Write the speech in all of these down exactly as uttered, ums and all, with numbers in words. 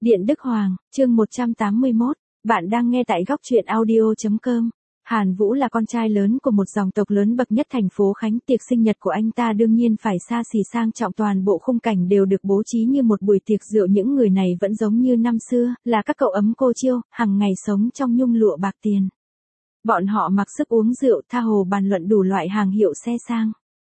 Điện Đức Hoàng, chương một trăm tám mươi mốt, bạn đang nghe tại góc truyện audio chấm com. Hàn Vũ là con trai lớn của một dòng tộc lớn bậc nhất thành phố Khánh, tiệc sinh nhật của anh ta đương nhiên phải xa xỉ sang trọng, toàn bộ khung cảnh đều được bố trí như một buổi tiệc rượu, những người này vẫn giống như năm xưa, là các cậu ấm cô chiêu, hàng ngày sống trong nhung lụa bạc tiền. Bọn họ mặc sức uống rượu, tha hồ bàn luận đủ loại hàng hiệu xe sang.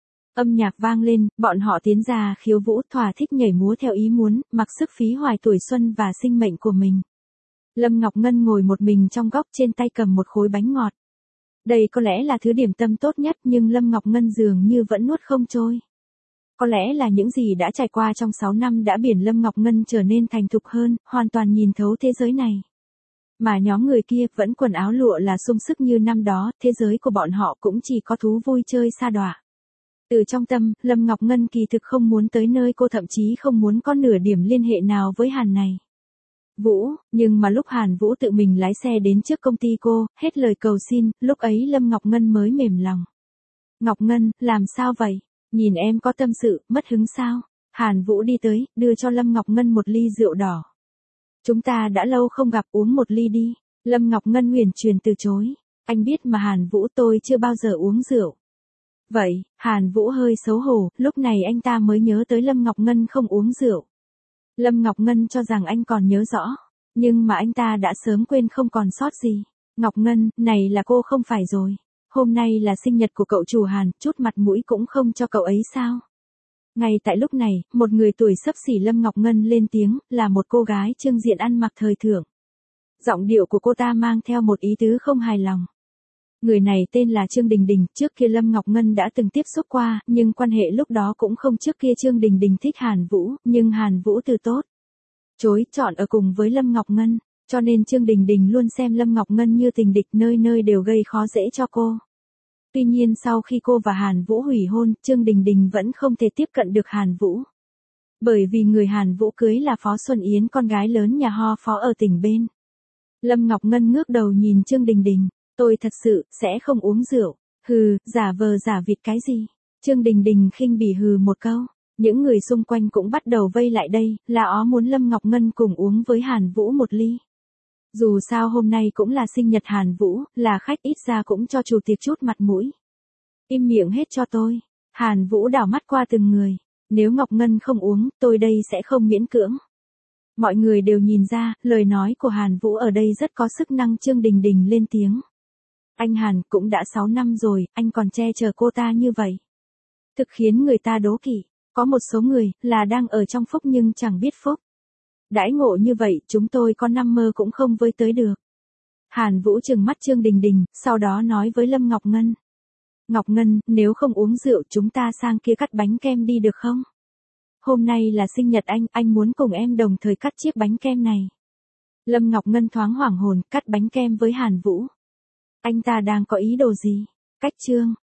Âm nhạc vang lên, bọn họ tiến ra khiêu vũ, thỏa thích nhảy múa theo ý muốn, mặc sức phí hoài tuổi xuân và sinh mệnh của mình. Lâm Ngọc Ngân ngồi một mình trong góc, trên tay cầm một khối bánh ngọt. Đây có lẽ là thứ điểm tâm tốt nhất, nhưng Lâm Ngọc Ngân dường như vẫn nuốt không trôi. Có lẽ là những gì đã trải qua trong sáu năm đã biển Lâm Ngọc Ngân trở nên thành thục hơn, hoàn toàn nhìn thấu thế giới này. Mà nhóm người kia vẫn quần áo lụa là sung sức như năm đó, thế giới của bọn họ cũng chỉ có thú vui chơi sa đọa. Từ trong tâm, Lâm Ngọc Ngân kỳ thực không muốn tới nơi cô, thậm chí không muốn có nửa điểm liên hệ nào với Hàn này. Vũ, nhưng mà lúc Hàn Vũ tự mình lái xe đến trước công ty cô, hết lời cầu xin, lúc ấy Lâm Ngọc Ngân mới mềm lòng. Ngọc Ngân, làm sao vậy? Nhìn em có tâm sự, mất hứng sao? Hàn Vũ đi tới, đưa cho Lâm Ngọc Ngân một ly rượu đỏ. Chúng ta đã lâu không gặp, uống một ly đi. Lâm Ngọc Ngân huyền truyền từ chối. Anh biết mà Hàn Vũ, tôi chưa bao giờ uống rượu. Vậy, Hàn Vũ hơi xấu hổ, lúc này anh ta mới nhớ tới Lâm Ngọc Ngân không uống rượu. Lâm Ngọc Ngân cho rằng anh còn nhớ rõ, nhưng mà anh ta đã sớm quên không còn sót gì. Ngọc Ngân, này là cô không phải rồi. Hôm nay là sinh nhật của cậu chủ Hàn, chút mặt mũi cũng không cho cậu ấy sao? Ngay tại lúc này, một người tuổi xấp xỉ Lâm Ngọc Ngân lên tiếng, là một cô gái trưng diện ăn mặc thời thượng. Giọng điệu của cô ta mang theo một ý tứ không hài lòng. Người này tên là Trương Đình Đình, trước kia Lâm Ngọc Ngân đã từng tiếp xúc qua, nhưng quan hệ lúc đó cũng không. Trước kia Trương Đình Đình thích Hàn Vũ, nhưng Hàn Vũ từ tốt chối chọn ở cùng với Lâm Ngọc Ngân, cho nên Trương Đình Đình luôn xem Lâm Ngọc Ngân như tình địch, nơi nơi đều gây khó dễ cho cô. Tuy nhiên sau khi cô và Hàn Vũ hủy hôn, Trương Đình Đình vẫn không thể tiếp cận được Hàn Vũ. Bởi vì người Hàn Vũ cưới là Phó Xuân Yến, con gái lớn nhà ho Phó ở tỉnh bên. Lâm Ngọc Ngân ngước đầu nhìn Trương Đình Đình. Tôi thật sự, sẽ không uống rượu. Hừ, giả vờ giả vịt cái gì? Trương Đình Đình khinh bỉ hừ một câu. Những người xung quanh cũng bắt đầu vây lại đây, là ó muốn Lâm Ngọc Ngân cùng uống với Hàn Vũ một ly. Dù sao hôm nay cũng là sinh nhật Hàn Vũ, là khách, ít ra cũng cho chủ tiệc chút mặt mũi. Im miệng hết cho tôi. Hàn Vũ đảo mắt qua từng người. Nếu Ngọc Ngân không uống, tôi đây sẽ không miễn cưỡng. Mọi người đều nhìn ra, lời nói của Hàn Vũ ở đây rất có sức năng. Trương Đình Đình lên tiếng. Anh Hàn, cũng đã sáu năm rồi, anh còn che chở cô ta như vậy. Thực khiến người ta đố kỵ. Có một số người, là đang ở trong phúc nhưng chẳng biết phúc. Đãi ngộ như vậy, chúng tôi có năm mơ cũng không với tới được. Hàn Vũ trừng mắt Trương Đình Đình, sau đó nói với Lâm Ngọc Ngân. Ngọc Ngân, nếu không uống rượu chúng ta sang kia cắt bánh kem đi được không? Hôm nay là sinh nhật anh, anh muốn cùng em đồng thời cắt chiếc bánh kem này. Lâm Ngọc Ngân thoáng hoảng hồn, cắt bánh kem với Hàn Vũ. Anh ta đang có ý đồ gì? Cách Trương